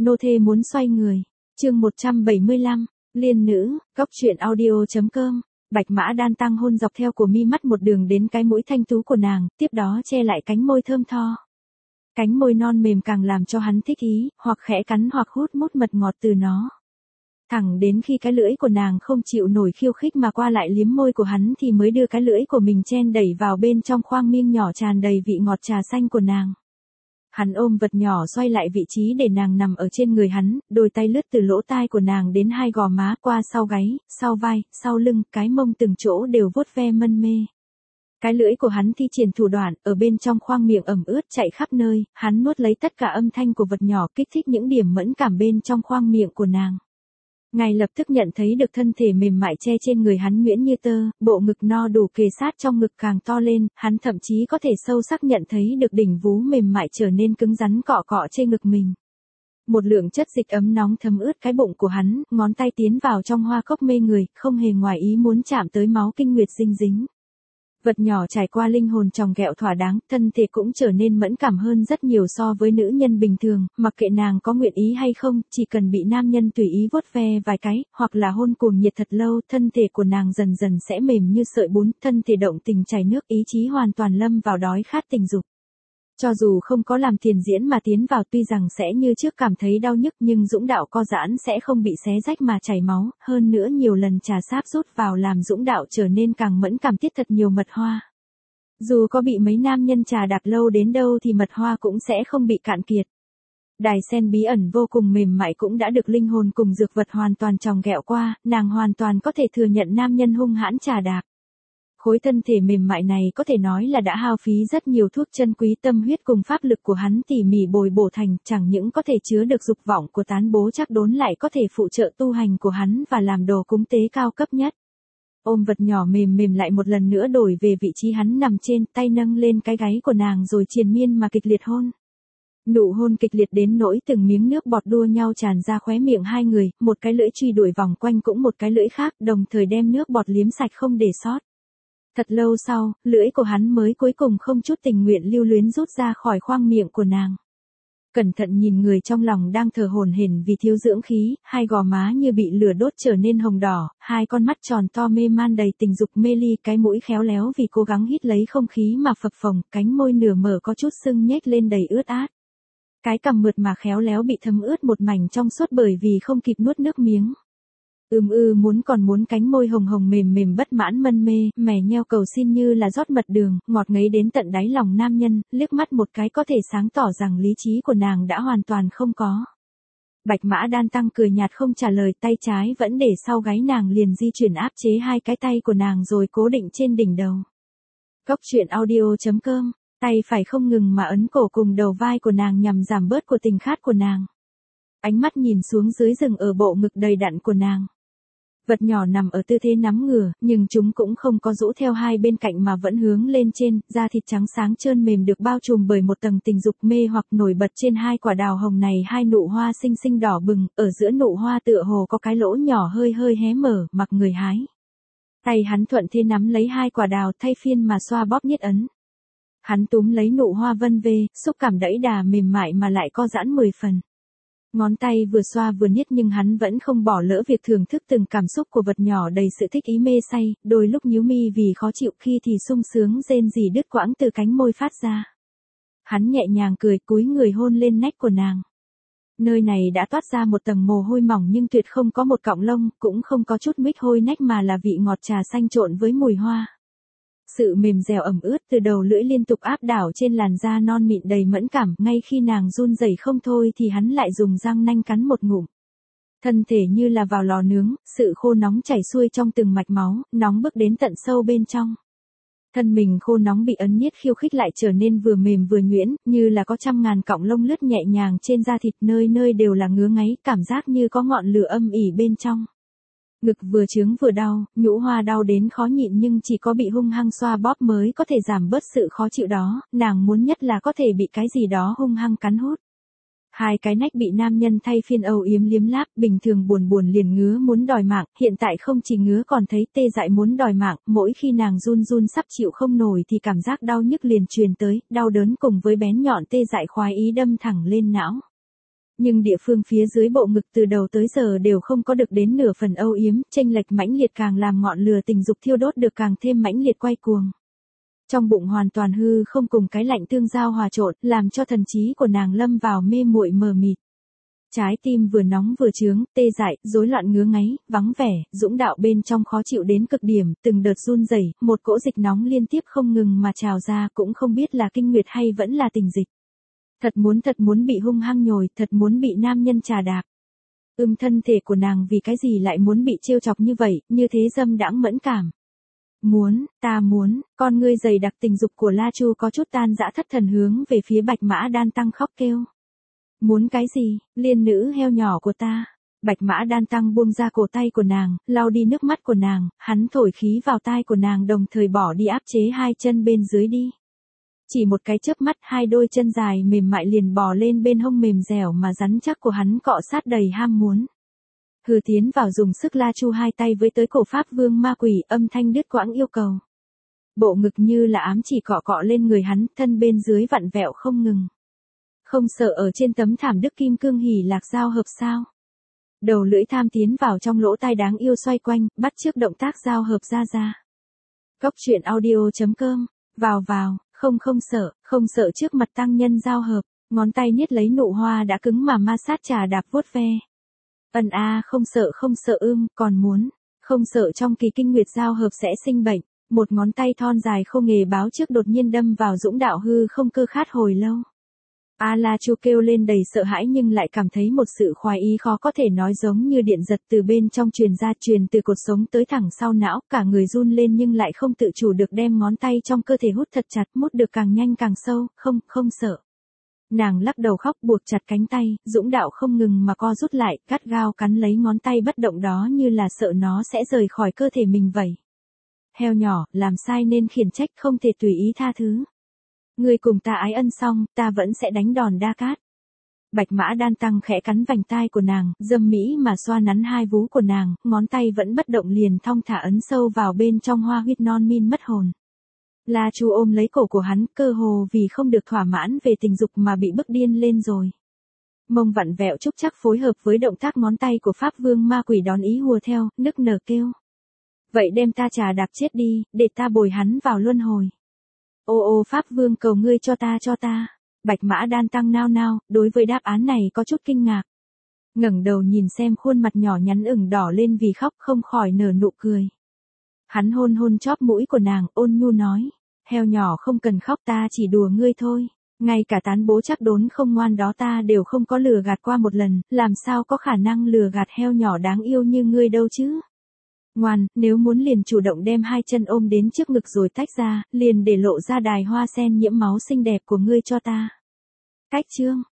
Nô thê muốn xoay người. Chương 175, Liên nữ, Cóc truyện audio.com. Bạch mã đan tăng hôn dọc theo của mi mắt một đường đến cái mũi thanh tú của nàng, tiếp đó che lại cánh môi thơm tho. Cánh môi non mềm càng làm cho hắn thích ý, hoặc khẽ cắn hoặc hút mút mật ngọt từ nó. Thẳng đến khi cái lưỡi của nàng không chịu nổi khiêu khích mà qua lại liếm môi của hắn thì mới đưa cái lưỡi của mình chen đẩy vào bên trong khoang miệng nhỏ tràn đầy vị ngọt trà xanh của nàng. Hắn ôm vật nhỏ xoay lại vị trí để nàng nằm ở trên người hắn, đôi tay lướt từ lỗ tai của nàng đến hai gò má qua sau gáy, sau vai, sau lưng, cái mông từng chỗ đều vuốt ve mân mê. Cái lưỡi của hắn thi triển thủ đoạn, ở bên trong khoang miệng ẩm ướt chạy khắp nơi, hắn nuốt lấy tất cả âm thanh của vật nhỏ kích thích những điểm mẫn cảm bên trong khoang miệng của nàng. Ngay lập tức nhận thấy được thân thể mềm mại che trên người hắn nhuyễn như tơ, bộ ngực no đủ kề sát trong ngực càng to lên, hắn thậm chí có thể sâu sắc nhận thấy được đỉnh vú mềm mại trở nên cứng rắn cọ cọ trên ngực mình. Một lượng chất dịch ấm nóng thấm ướt cái bụng của hắn, ngón tay tiến vào trong hoa cốc mê người, không hề ngoài ý muốn chạm tới máu kinh nguyệt dinh dính. Vật nhỏ trải qua linh hồn tròng ghẹo thỏa đáng, thân thể cũng trở nên mẫn cảm hơn rất nhiều so với nữ nhân bình thường, mặc kệ nàng có nguyện ý hay không, chỉ cần bị nam nhân tùy ý vuốt ve vài cái, hoặc là hôn cuồng nhiệt thật lâu, thân thể của nàng dần dần sẽ mềm như sợi bún, thân thể động tình chảy nước, ý chí hoàn toàn lâm vào đói khát tình dục. Cho dù không có làm tiền diễn mà tiến vào tuy rằng sẽ như trước cảm thấy đau nhức nhưng dũng đạo co giãn sẽ không bị xé rách mà chảy máu, hơn nữa nhiều lần trà sáp rút vào làm dũng đạo trở nên càng mẫn cảm tiết thật nhiều mật hoa. Dù có bị mấy nam nhân trà đạp lâu đến đâu thì mật hoa cũng sẽ không bị cạn kiệt. Đài sen bí ẩn vô cùng mềm mại cũng đã được linh hồn cùng dược vật hoàn toàn tròng ghẹo qua, nàng hoàn toàn có thể thừa nhận nam nhân hung hãn trà đạp. Khối thân thể mềm mại này có thể nói là đã hao phí rất nhiều thuốc chân quý tâm huyết cùng pháp lực của hắn tỉ mỉ bồi bổ thành, chẳng những có thể chứa được dục vọng của tán bố chắc đốn lại có thể phụ trợ tu hành của hắn và làm đồ cúng tế cao cấp nhất. Ôm vật nhỏ mềm mềm lại một lần nữa đổi về vị trí hắn nằm trên, tay nâng lên cái gáy của nàng rồi triền miên mà kịch liệt hôn. Nụ hôn kịch liệt đến nỗi từng miếng nước bọt đua nhau tràn ra khóe miệng hai người, một cái lưỡi truy đuổi vòng quanh cũng một cái lưỡi khác, đồng thời đem nước bọt liếm sạch không để sót. Thật lâu sau, lưỡi của hắn mới cuối cùng không chút tình nguyện lưu luyến rút ra khỏi khoang miệng của nàng. Cẩn thận nhìn người trong lòng đang thở hổn hển vì thiếu dưỡng khí, hai gò má như bị lửa đốt trở nên hồng đỏ, hai con mắt tròn to mê man đầy tình dục mê ly, cái mũi khéo léo vì cố gắng hít lấy không khí mà phập phồng, cánh môi nửa mở có chút sưng nhếch lên đầy ướt át. Cái cằm mượt mà khéo léo bị thấm ướt một mảnh trong suốt bởi vì không kịp nuốt nước miếng. Muốn cánh môi hồng hồng mềm mềm bất mãn mân mê, mè nheo cầu xin như là rót mật đường, ngọt ngấy đến tận đáy lòng nam nhân, liếc mắt một cái có thể sáng tỏ rằng lý trí của nàng đã hoàn toàn không có. Bạch mã đan tăng cười nhạt không trả lời, tay trái vẫn để sau gáy nàng liền di chuyển áp chế hai cái tay của nàng rồi cố định trên đỉnh đầu. Cóc truyện audio.com, tay phải không ngừng mà ấn cổ cùng đầu vai của nàng nhằm giảm bớt của tình khát của nàng. Ánh mắt nhìn xuống dưới rừng ở bộ ngực đầy đặn của nàng. Vật nhỏ nằm ở tư thế nắm ngửa, nhưng chúng cũng không có rũ theo hai bên cạnh mà vẫn hướng lên trên, da thịt trắng sáng trơn mềm được bao trùm bởi một tầng tình dục mê hoặc nổi bật trên hai quả đào hồng này, hai nụ hoa xinh xinh đỏ bừng, ở giữa nụ hoa tựa hồ có cái lỗ nhỏ hơi hơi hé mở, mặc người hái. Tay hắn thuận thế nắm lấy hai quả đào thay phiên mà xoa bóp niết ấn. Hắn túm lấy nụ hoa vân vê, xúc cảm đẫy đà mềm mại mà lại co giãn 10 phần. Ngón tay vừa xoa vừa niết nhưng hắn vẫn không bỏ lỡ việc thưởng thức từng cảm xúc của vật nhỏ đầy sự thích ý mê say, đôi lúc nhíu mi vì khó chịu khi thì sung sướng rên rỉ đứt quãng từ cánh môi phát ra. Hắn nhẹ nhàng cười cúi người hôn lên nách của nàng. Nơi này đã toát ra một tầng mồ hôi mỏng nhưng tuyệt không có một cọng lông, cũng không có chút mích hôi nách mà là vị ngọt trà xanh trộn với mùi hoa. Sự mềm dẻo ẩm ướt từ đầu lưỡi liên tục áp đảo trên làn da non mịn đầy mẫn cảm, ngay khi nàng run rẩy không thôi thì hắn lại dùng răng nanh cắn một ngụm. Thân thể như là vào lò nướng, sự khô nóng chảy xuôi trong từng mạch máu, nóng bức đến tận sâu bên trong. Thân mình khô nóng bị ấn niết khiêu khích lại trở nên vừa mềm vừa nhuyễn, như là có trăm ngàn cọng lông lướt nhẹ nhàng trên da thịt, nơi nơi đều là ngứa ngáy, cảm giác như có ngọn lửa âm ỉ bên trong. Ngực vừa chướng vừa đau, nhũ hoa đau đến khó nhịn nhưng chỉ có bị hung hăng xoa bóp mới có thể giảm bớt sự khó chịu đó, nàng muốn nhất là có thể bị cái gì đó hung hăng cắn hút. Hai cái nách bị nam nhân thay phiên âu yếm liếm láp, bình thường buồn buồn liền ngứa muốn đòi mạng, hiện tại không chỉ ngứa còn thấy tê dại muốn đòi mạng, mỗi khi nàng run run sắp chịu không nổi thì cảm giác đau nhức liền truyền tới, đau đớn cùng với bén nhọn tê dại khoái ý đâm thẳng lên não. Nhưng địa phương phía dưới bộ ngực từ đầu tới giờ đều không có được đến nửa phần âu yếm, chênh lệch mãnh liệt càng làm ngọn lửa tình dục thiêu đốt được càng thêm mãnh liệt quay cuồng. Trong bụng hoàn toàn hư không cùng cái lạnh tương giao hòa trộn, làm cho thần trí của nàng lâm vào mê muội mờ mịt. Trái tim vừa nóng vừa chướng, tê dại, rối loạn ngứa ngáy, vắng vẻ, dũng đạo bên trong khó chịu đến cực điểm, từng đợt run rẩy, một cỗ dịch nóng liên tiếp không ngừng mà trào ra, cũng không biết là kinh nguyệt hay vẫn là tình dịch. Thật muốn bị hung hăng nhồi, thật muốn bị nam nhân trà đạp. Thân thể của nàng vì cái gì lại muốn bị trêu chọc như vậy, như thế dâm đãng mẫn cảm. Ta muốn, con ngươi dày đặc tình dục của La Chu có chút tan dã thất thần hướng về phía Bạch Mã Đan Tăng khóc kêu. Muốn cái gì, liên nữ heo nhỏ của ta. Bạch Mã Đan Tăng buông ra cổ tay của nàng, lau đi nước mắt của nàng, hắn thổi khí vào tai của nàng đồng thời bỏ đi áp chế hai chân bên dưới đi. Chỉ một cái chớp mắt, hai đôi chân dài mềm mại liền bò lên bên hông mềm dẻo mà rắn chắc của hắn cọ sát đầy ham muốn. Hừ tiến vào dùng sức La Chu hai tay với tới cổ Pháp Vương ma quỷ, âm thanh đứt quãng yêu cầu. Bộ ngực như là ám chỉ cọ cọ lên người hắn, thân bên dưới vặn vẹo không ngừng. Không sợ ở trên tấm thảm đức kim cương hỉ lạc giao hợp sao? Đầu lưỡi tham tiến vào trong lỗ tai đáng yêu xoay quanh, bắt chước động tác giao hợp ra. Góc truyện audio.com, vào, không sợ trước mặt tăng nhân giao hợp, ngón tay niết lấy nụ hoa đã cứng mà ma sát trà đạp vuốt ve. Không sợ còn muốn, không sợ trong kỳ kinh nguyệt giao hợp sẽ sinh bệnh, một ngón tay thon dài không nghề báo trước đột nhiên đâm vào dũng đạo hư không cơ khát hồi lâu. La Chu kêu lên đầy sợ hãi nhưng lại cảm thấy một sự khoái ý khó có thể nói giống như điện giật từ bên trong truyền ra, truyền từ cột sống tới thẳng sau não, cả người run lên nhưng lại không tự chủ được đem ngón tay trong cơ thể hút thật chặt, mút được càng nhanh càng sâu, không sợ. Nàng lắc đầu khóc buộc chặt cánh tay, dũng đạo không ngừng mà co rút lại, gắt gao cắn lấy ngón tay bất động đó như là sợ nó sẽ rời khỏi cơ thể mình vậy. Heo nhỏ, làm sai nên khiển trách, không thể tùy ý tha thứ. Ngươi cùng ta ái ân xong, ta vẫn sẽ đánh đòn đa cát. Bạch Mã Đan Tăng khẽ cắn vành tai của nàng, dâm mỹ mà xoa nắn hai vú của nàng, ngón tay vẫn bất động liền thong thả ấn sâu vào bên trong hoa huyết non min mất hồn. La Chu ôm lấy cổ của hắn, cơ hồ vì không được thỏa mãn về tình dục mà bị bức điên lên rồi. Mông vặn vẹo trúc chắc phối hợp với động tác ngón tay của Pháp Vương ma quỷ đón ý hùa theo, nức nở kêu. Vậy đem ta trà đạp chết đi, để ta bồi hắn vào luân hồi. Ô Pháp Vương cầu ngươi cho ta. Bạch Mã Đan Tăng nao, đối với đáp án này có chút kinh ngạc. Ngẩng đầu nhìn xem khuôn mặt nhỏ nhắn ửng đỏ lên vì khóc, không khỏi nở nụ cười. Hắn hôn chóp mũi của nàng, ôn nhu nói. Heo nhỏ không cần khóc, ta chỉ đùa ngươi thôi. Ngay cả tán bố chắc đốn không ngoan đó ta đều không có lừa gạt qua một lần, làm sao có khả năng lừa gạt heo nhỏ đáng yêu như ngươi đâu chứ. Ngoan, nếu muốn liền chủ động đem hai chân ôm đến trước ngực rồi tách ra, liền để lộ ra đài hoa sen nhiễm máu xinh đẹp của ngươi cho ta. Cách chương.